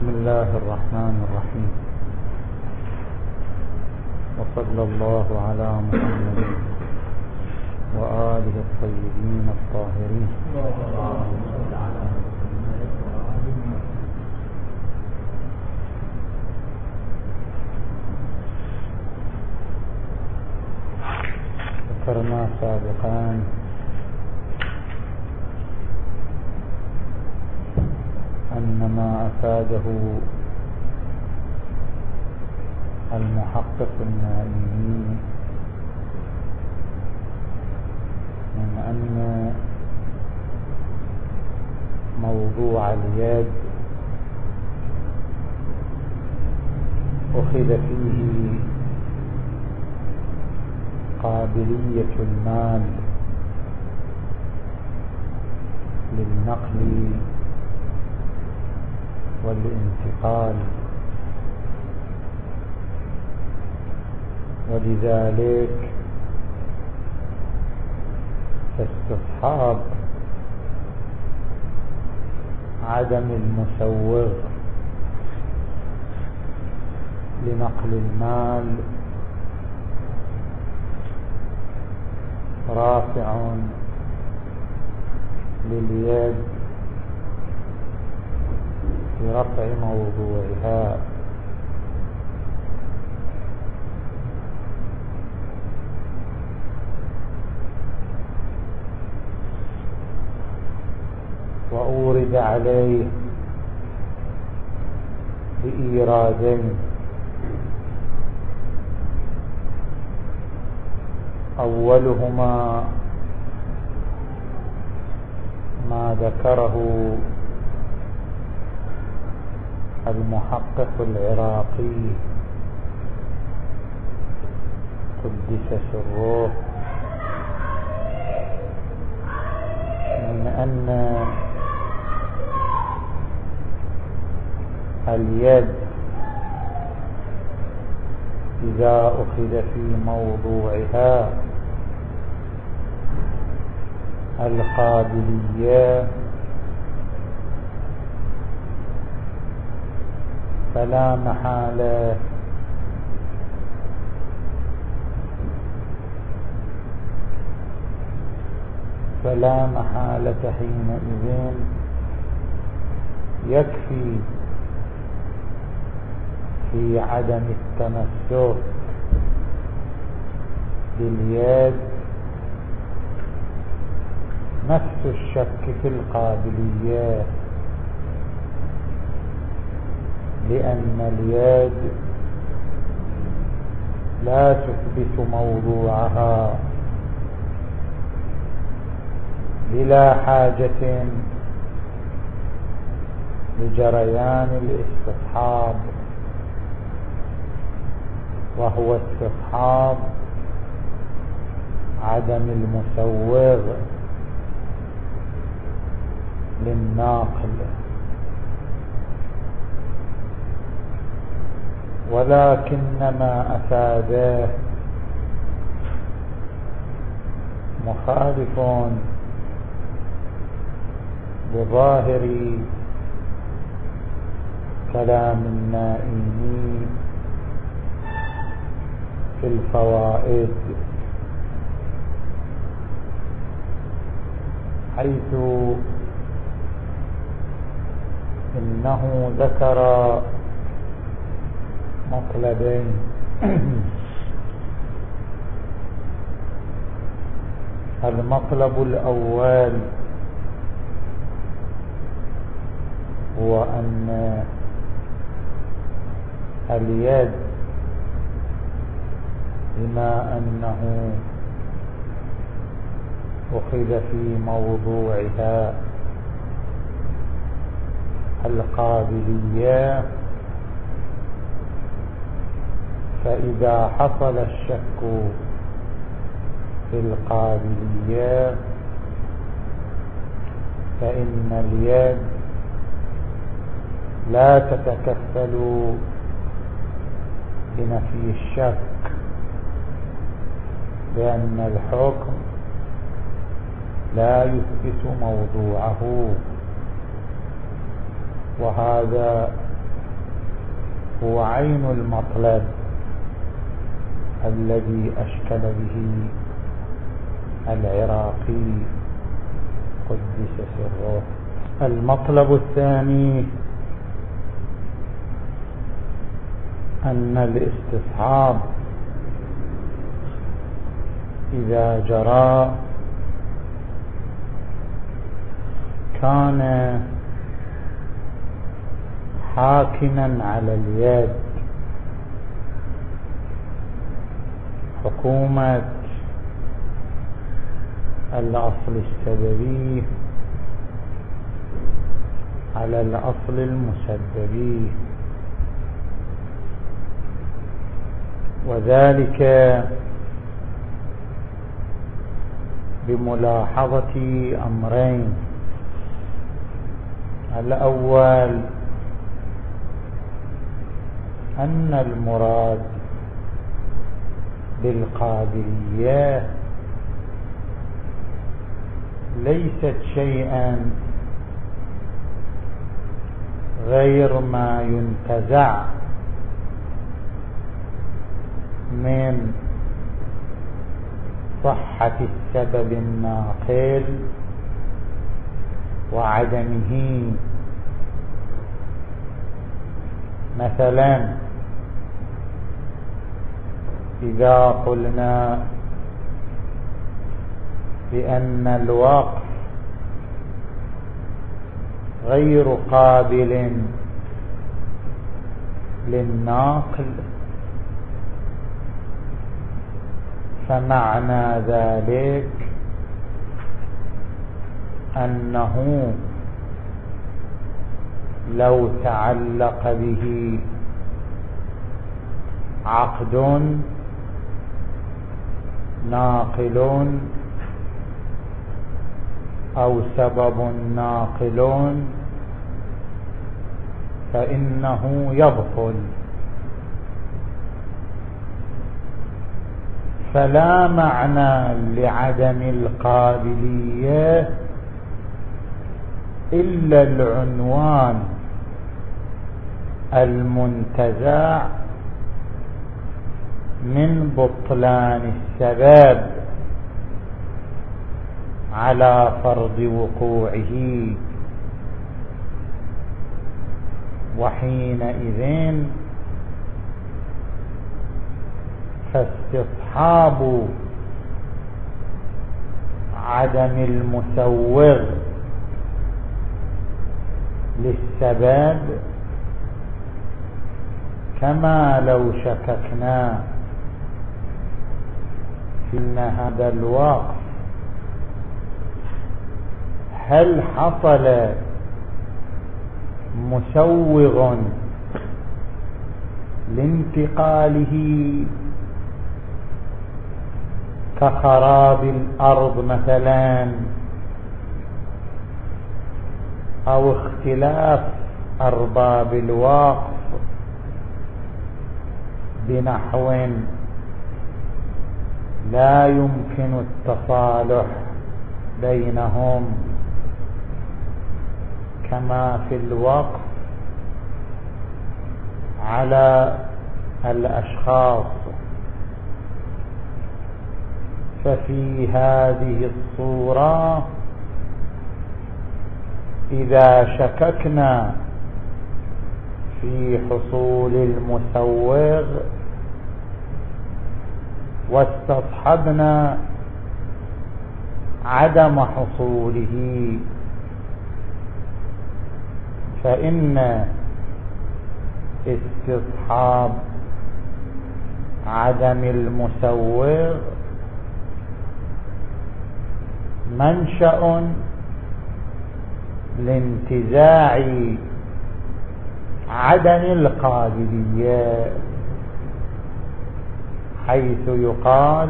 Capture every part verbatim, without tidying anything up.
بسم الله الرحمن الرحيم. وصلى الله على محمد وآله الطيبين الطاهرين. ذكرنا سابقا أن ما أفاده المحقق النائمي من أن موضوع اليد أخذ فيه قابلية المال للنقل والانتقال، ولذلك فاستصحاب عدم المسوغ لنقل المال رافع لليد برفع موضوعها. وأورد عليه بإيرادين: أولهما ما ذكره المحقق العراقي قدس سره من أن اليد إذا أخذ في موضوعها القابلية فلا محالة فلا محالة حينئذ يكفي في عدم التمسك باليد نفس الشك في القابلية، لأن اليد لا تثبت موضوعها بلا حاجة لجريان الاستصحاب، وهو استصحاب عدم المسوغ للناقل. ولكنما أفاده مخالف بظاهر كلام النائمي في الفوائد، حيث إنه ذكر مطلبين: المطلب الأول هو أن اليد بما أنه أخذ في موضوعها القابلية، فإذا حصل الشك في القابلية فإن اليد لا تتكفل بنفي الشك، لأن الحكم لا يثبت موضوعه، وهذا هو عين المطلب الذي أشكل به العراقي قدس سره. المطلب الثاني أن الاستصحاب إذا جرى كان حاكما على اليد، حكومة الأصل السببي على الأصل المسببي، وذلك بملاحظة أمرين. الأول أن المراد بالقابلية ليست شيئا غير ما ينتزع من صحة السبب الناقل وعدمه. مثلا إذا قلنا بأن الوقف غير قابل للناقل، فمعنى ذلك أنه لو تعلق به عقد ناقل أو سبب ناقل فإنه يبطل. فلا معنى لعدم القابلية إلا العنوان المنتزع من بطلان السبب على فرض وقوعه، وحينئذ فاستصحاب عدم المسوغ للسبب كما لو شككنا في أن هذا الوقف هل حصل مسوغ لانتقاله كخراب الأرض مثلا، أو اختلاف أرباب الوقف بنحو لا يمكن التصالح بينهم كما في الوقف على الأشخاص. ففي هذه الصورة إذا شككنا في حصول المسوغ واستصحبنا عدم حصوله، فإن استصحاب عدم المسوغ منشأ لانتزاع عدم القابلية، حيث يقال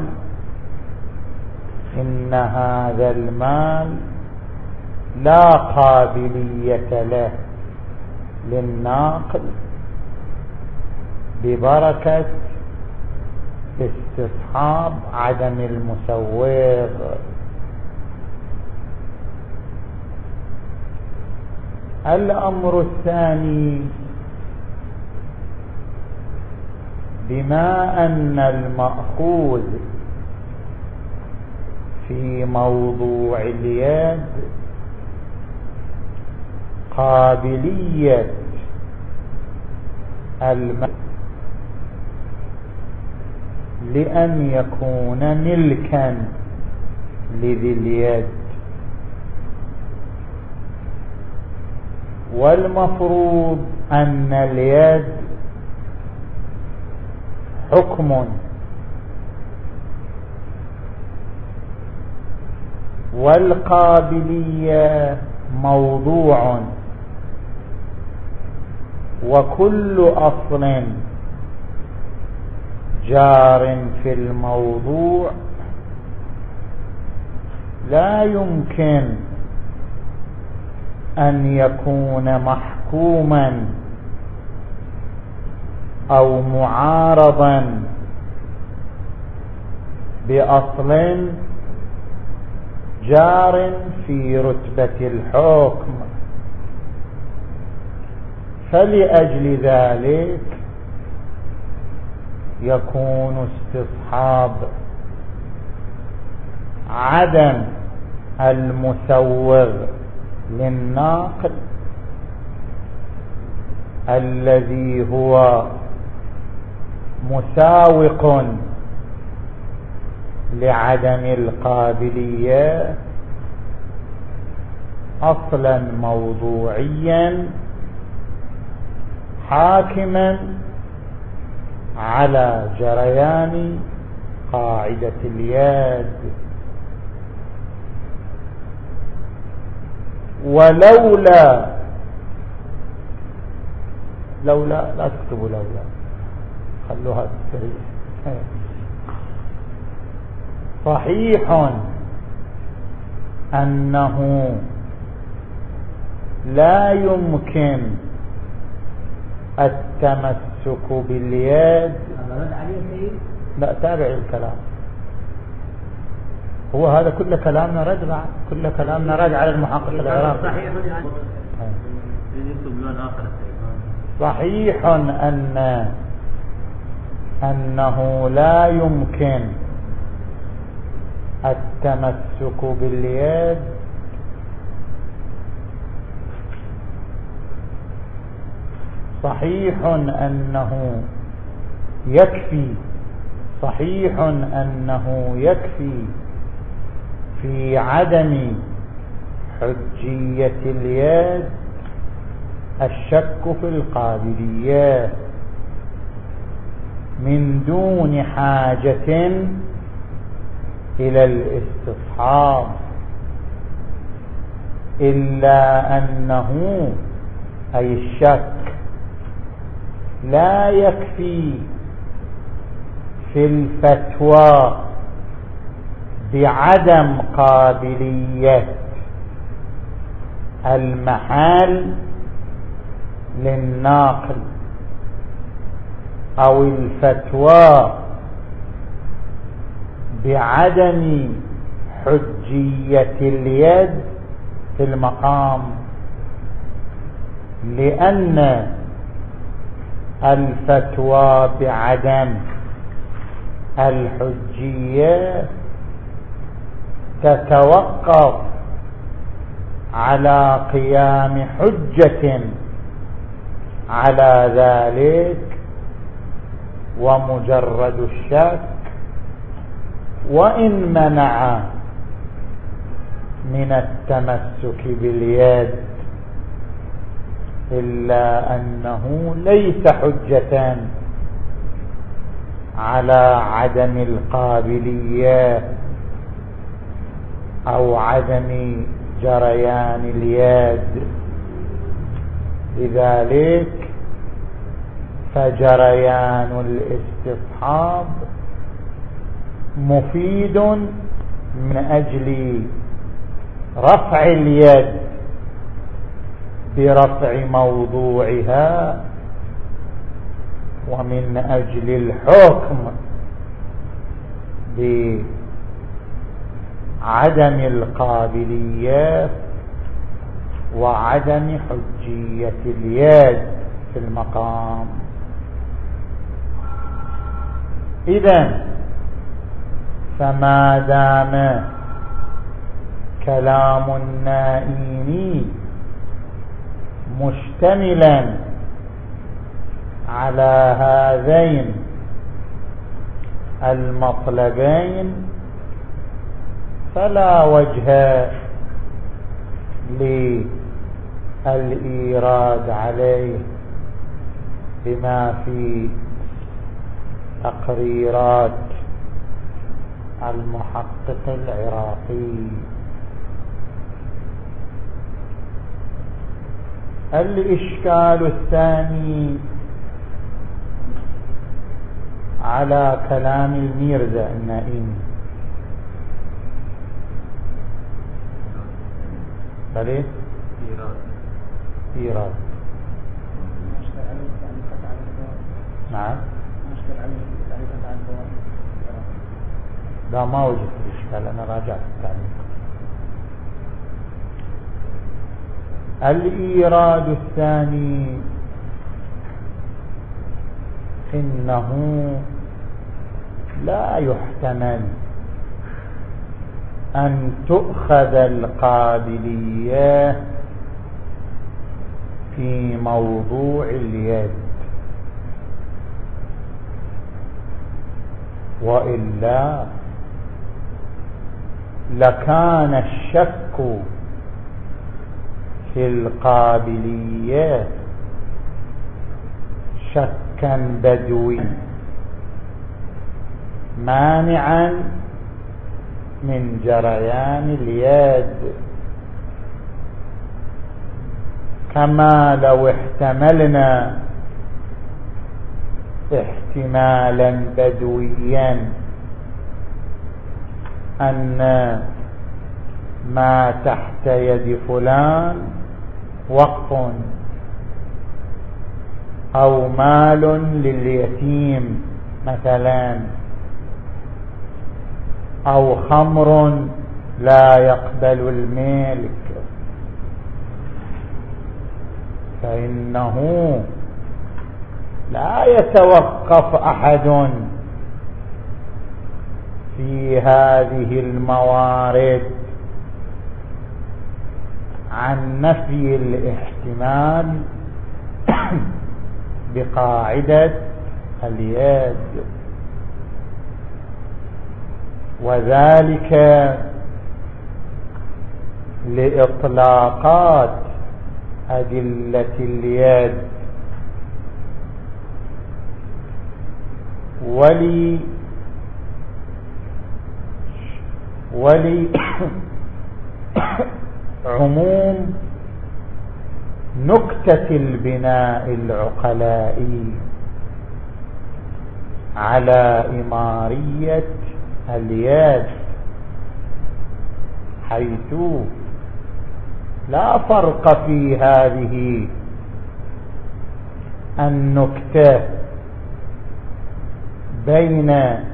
إن هذا المال لا قابلية له للناقل ببركة استصحاب عدم المسوغ. الأمر الثاني بما أن المأخوذ في موضوع اليد قابلية الم لأن يكون ملكا لذي اليد، والمفروض أن اليد حكم والقابلية موضوع، وكل أصل جار في الموضوع لا يمكن أن يكون محكوما أو معارضا بأصل جار في رتبة الحكم. فلأجل ذلك يكون استصحاب عدم المسوغ للناقل الذي هو مساوق لعدم القابلية أصلا موضوعيا حاكما على جريان قاعدة اليد. ولولا لولا لا تكتبوا لولا، خلوها سريع. صحيح أنه لا يمكن التمسك باليد. لا تابع الكلام، هو هذا كل كلامنا رد بعد كل كلامنا رد على المحقق العراقي. صحيح صحيح أن أنه لا يمكن التمسك باليد صحيح أنه يكفي صحيح أنه يكفي في عدم حجية اليد الشك في القابلية من دون حاجة إلى الاستصحاب، إلا أنه أي الشك لا يكفي في الفتوى بعدم قابلية المحال للناقل أو الفتوى بعدم حجية اليد في المقام، لأن الفتوى بعدم الحجية تتوقف على قيام حجة على ذلك، ومجرد الشك وإن منع من التمسك باليد إلا أنه ليس حجة على عدم القابلية أو عدم جريان اليد. لذلك فجريان الاستصحاب مفيد من أجل رفع اليد برفع موضوعها، ومن أجل الحكم بعدم القابلية وعدم حجية اليد في المقام. إذن فما دام كلام النائين مشتملا على هذين المطلبين فلا وجه للإيراد عليه بما في تقريرات المحقق العراقي. الإشكال الثاني على كلام الميرزا النائين. بلى إيراد نعم لا ما وجدت الإشكال، أنا راجعت التعليق. الإيراد الثاني إنه لا يحتمل أن تؤخذ القابلية في موضوع اليد، وإلا لكان الشك في القابلية شكا بدوي مانعا من جريان اليد، كما لو احتملنا احتمالا بدويا أن ما تحت يد فلان وقف أو مال لليتيم مثلا، أو خمر لا يقبل الملك، فإنه لا يتوقف أحد في هذه الموارد عن نفي الاحتمال بقاعدة اليد، وذلك لإطلاقات أدلة اليد ولي ولي عموم نكتة البناء العقلائي على إمارية اليد، حيث لا فرق في هذه النكتة بين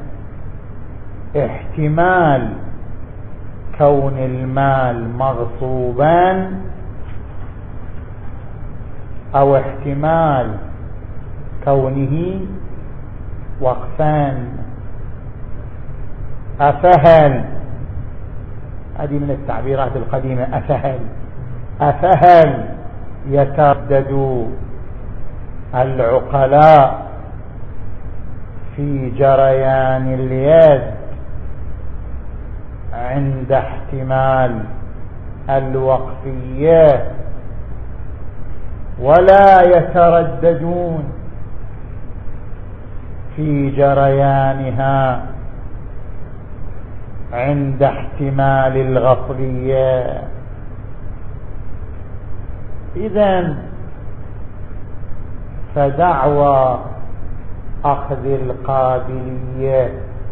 احتمال كون المال مغصوبا أو احتمال كونه وقفان. أفهل، هذه من التعبيرات القديمة، أفهل أفهل يتردد العقلاء في جريان اليد عند احتمال الوقفية، ولا يترددون في جريانها عند احتمال الغفلية. إذن فدعوى أخذ القابلية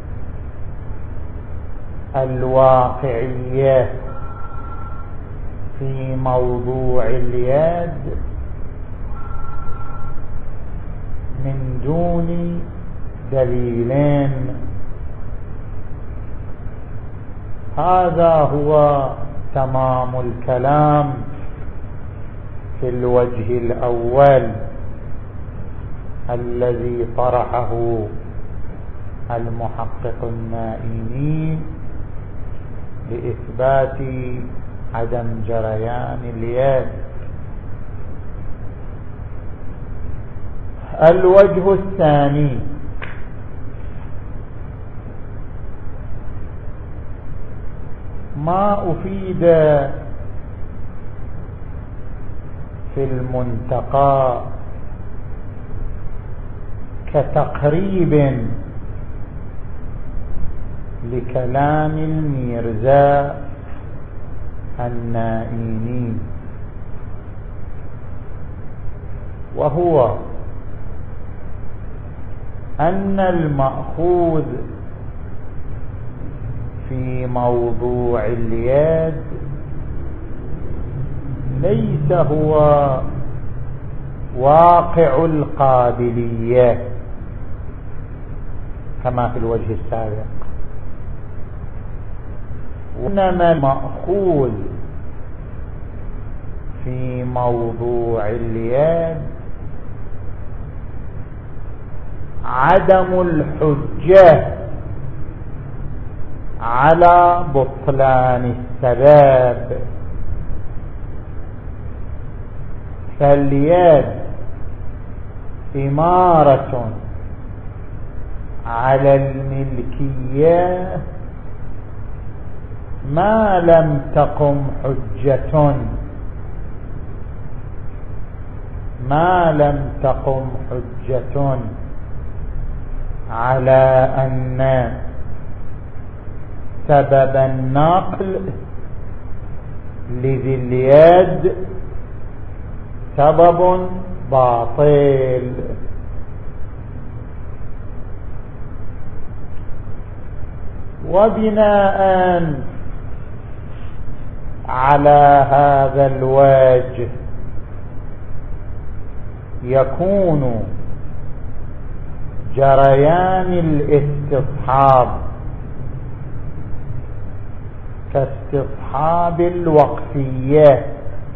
الواقعية في موضوع اليد من دون دليلين، هذا هو تمام الكلام في الوجه الأول الذي طرحه المحقق النائمي لإثبات عدم جريان اليد. الوجه الثاني ما أفيد في المنتقى كتقريب لكلام الميرزا النائيني، وهو أن المأخوذ في موضوع اليد ليس هو واقع القابلية كما في الوجه السابق، وإنما المأخوذ في موضوع اليد عدم الحجة على بطلان السبب. فاليد إمارة على الملكية ما لم تقم حجة ما لم تقم حجة على أن سبب النقل لذي اليد سبب باطل. وبناء على هذا الوجه يكون جريان الاستصحاب كاستصحاب الوقفية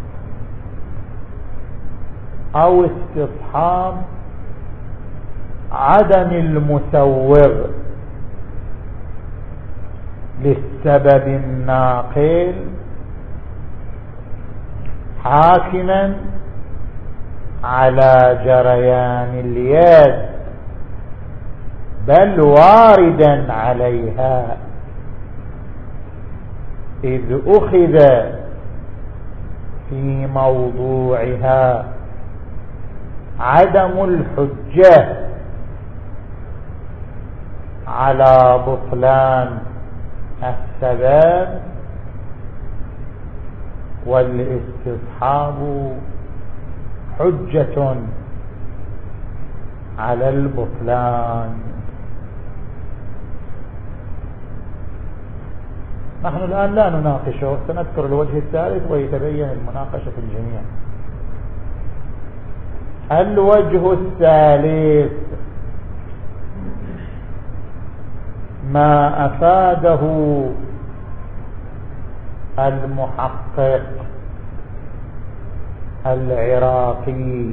أو استصحاب عدم المسوغ للسبب الناقل حاكما على جريان اليد، بل واردا عليها، إذ أخذ في موضوعها عدم الحجة على بطلان السبب، والاستصحاب حجة على البطلان. نحن الآن لا نناقشه، سنذكر الوجه الثالث ويتبين المناقشة في الجميع. الوجه الثالث ما أفاده المحقق العراقي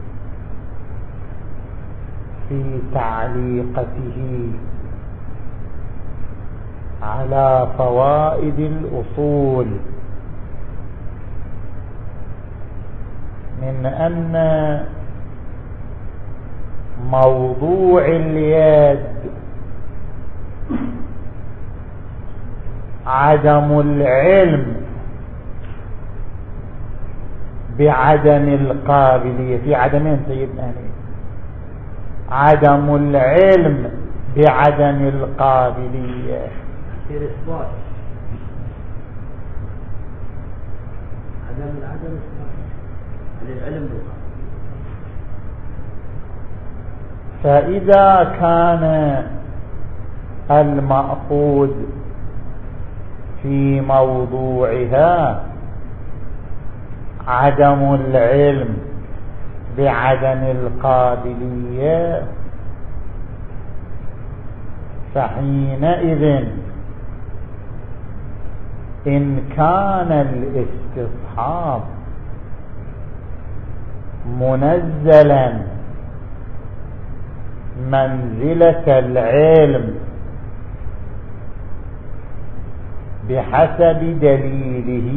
في تعليقته على فوائد الأصول من أن موضوع اليد عدم العلم بعدم القابلية، في عدمين سيدنا، عدم العلم بعدم القابلية في الإثبات، عدم العدم العلم بالقابلية. فإذا كان المأخوذ في موضوعها عدم العلم بعدم القابلية، فحينئذ إن كان الاستصحاب منزلا منزلة العلم بحسب دليله،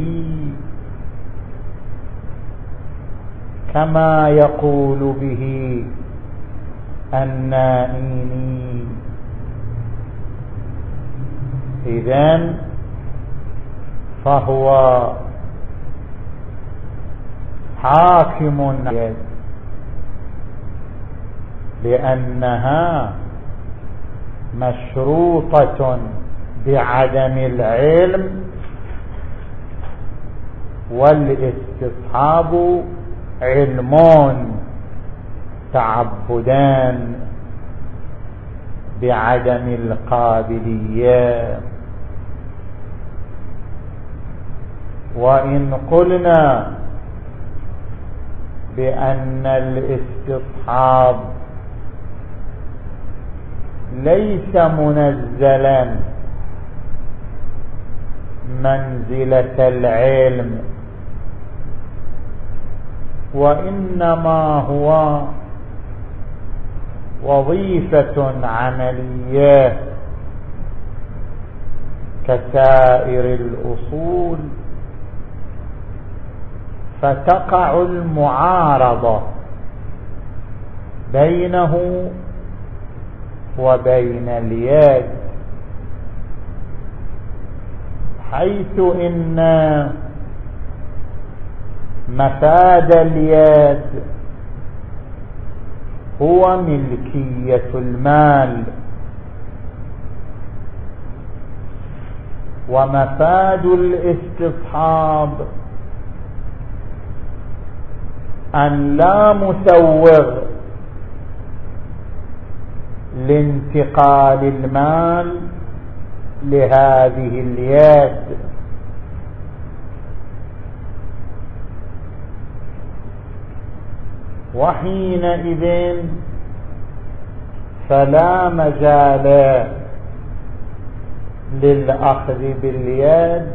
كما يقول به النائيني. إذن فهو حاكم لأنها مشروطة بعدم العلم، والاستصحاب علمون تعبدان بعدم القابلية. وإن قلنا بأن الاستصحاب ليس منزلا منزلة العلم، وإنما هو وظيفة عملية كسائر الأصول، فتقع المعارضة بينه وبين اليد، حيث إن مفاد اليد هو ملكية المال، ومفاد الاستصحاب أن لا مسوغ لانتقال المال لهذه اليد. وحينئذ فلا مجال للأخذ باليد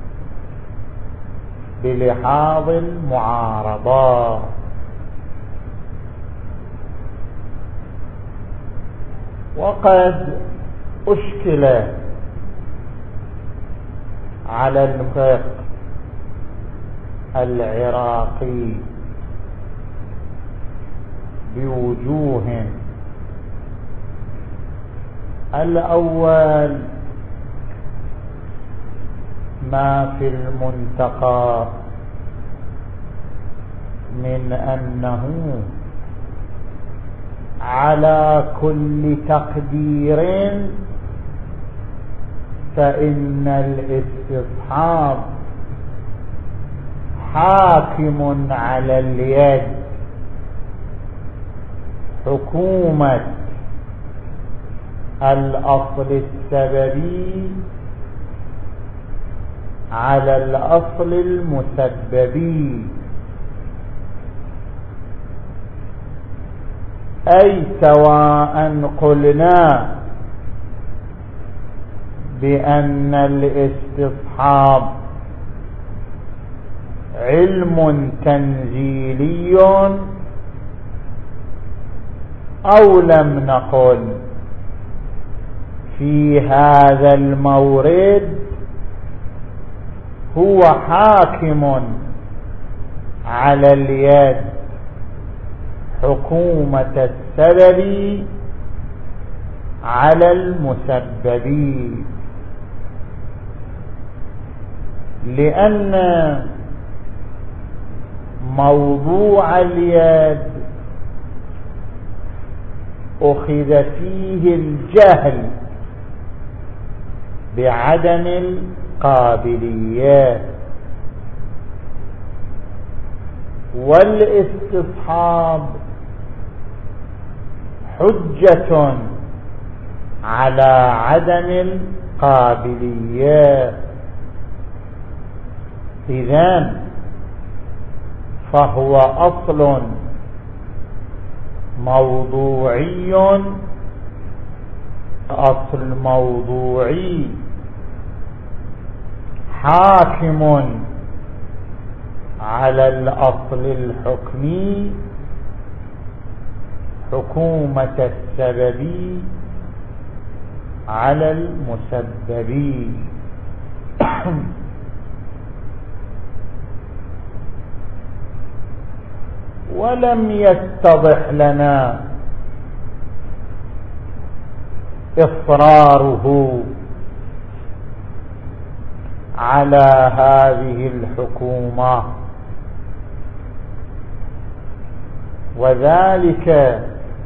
بلحاظ المعارضة. وقد أشكل على الفقه العراقي بوجوه. الأول ما في المنتقى من أنه على كل تقدير فإن الاستصحاب حاكم على اليد حكومة الأصل السببي على الأصل المسببي، أي سواء قلنا بأن الاستصحاب علم تنزيلي أو لم نقل في هذا المورد هو حاكم على اليد حكومة السبب على المسبب، لأن موضوع اليد أخذ فيه الجهل بعدم القابليات، والاستصحاب حجة على عدم القابليات. إذن فهو أصل موضوعي، أصل موضوعي حاكم على الأصل الحكمي حكومة السبب على المسبب. ولم يتضح لنا إصراره على هذه الحكومة، وذلك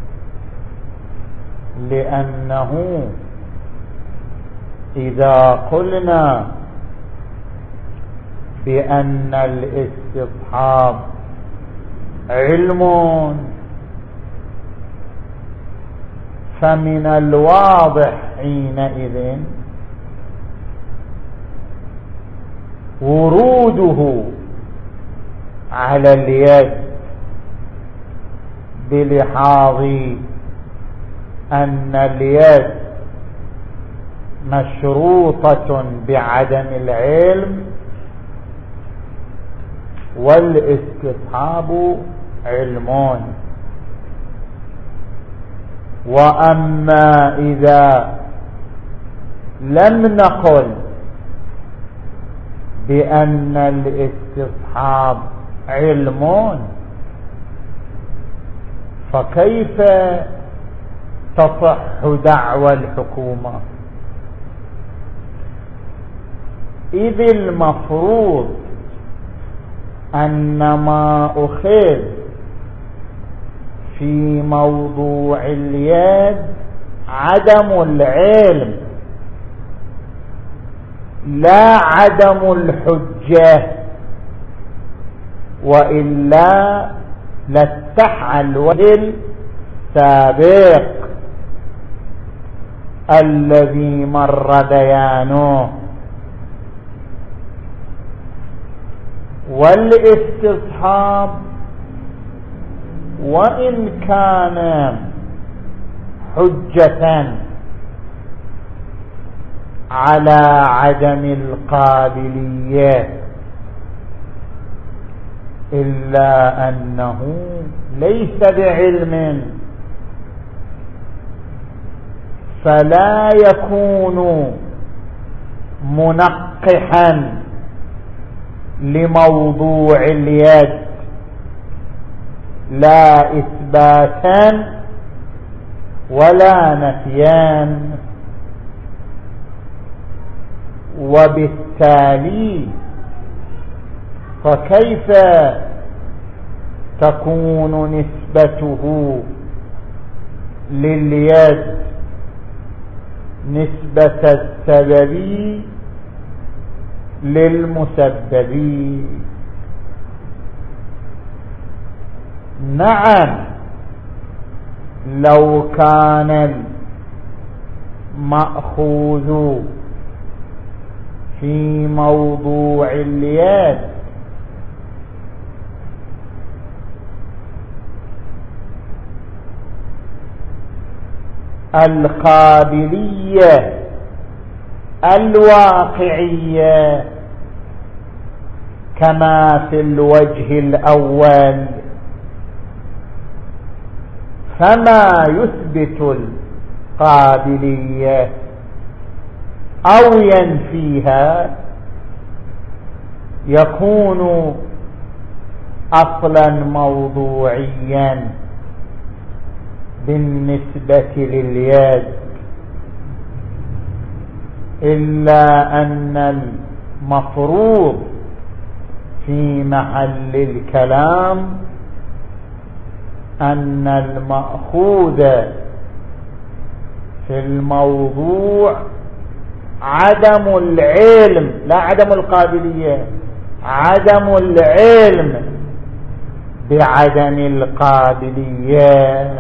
لأنه إذا قلنا بأن الاستصحاب علم فمن الواضح حينئذ وروده على اليد بلحاظ أن اليد مشروطة بعدم العلم، والاستصحاب علمون. وأما إذا لم نقل بأن الاستصحاب علمون فكيف تصح دعوى الحكومة؟ إذ المفروض أن ما أخذ في موضوع اليد عدم العلم لا عدم الحجة، وإلا لاتحى الوجه السابق الذي مر بيانه. والاستصحاب وإن كان حجة على عدم القابلية إلا أنه ليس بعلم، فلا يكون منقحا لموضوع اليد لا إثباتا ولا نفيا، وبالتالي فكيف تكون نسبته لليد نسبة السبب للمسبب؟ نعم، لو كان المأخوذ في موضوع اليد القابلية الواقعية كما في الوجه الأول، فما يثبت القابلية أو ينفيها يكون أصلا موضوعيا بالنسبة لليد، إلا أن المفروض في محل الكلام أن المأخوذ في الموضوع عدم العلم لا عدم القابلية، عدم العلم بعدم القابلية.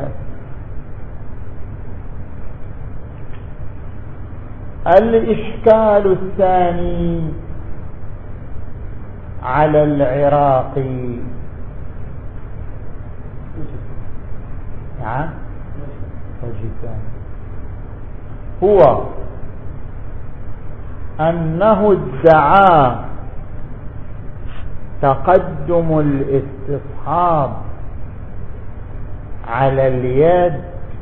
الإشكال الثاني على العراقي نعم هو أنه ادعى تقدم الاستصحاب على اليد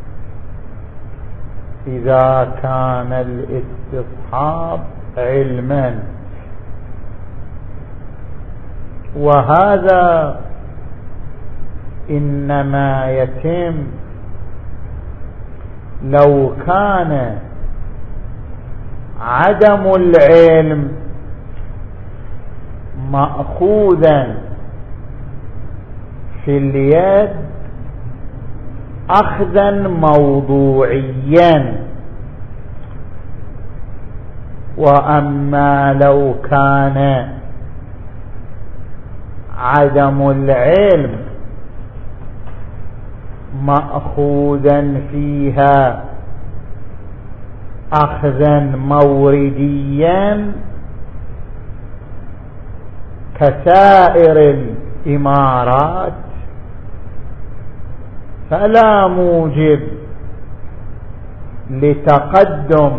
إذا كان الاستصحاب علما، وهذا إنما يتم لو كان عدم العلم مأخوذا في اليد أخذا موضوعيا، وأما لو كان عدم العلم مأخوذا فيها أخذا مورديا كسائر الإمارات، فلا موجب لتقدم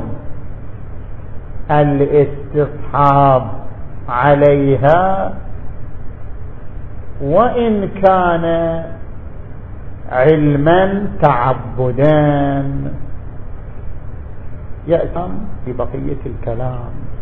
الاستصحاب عليها، وإن كان علما تعبدا. يأتم ببقية الكلام.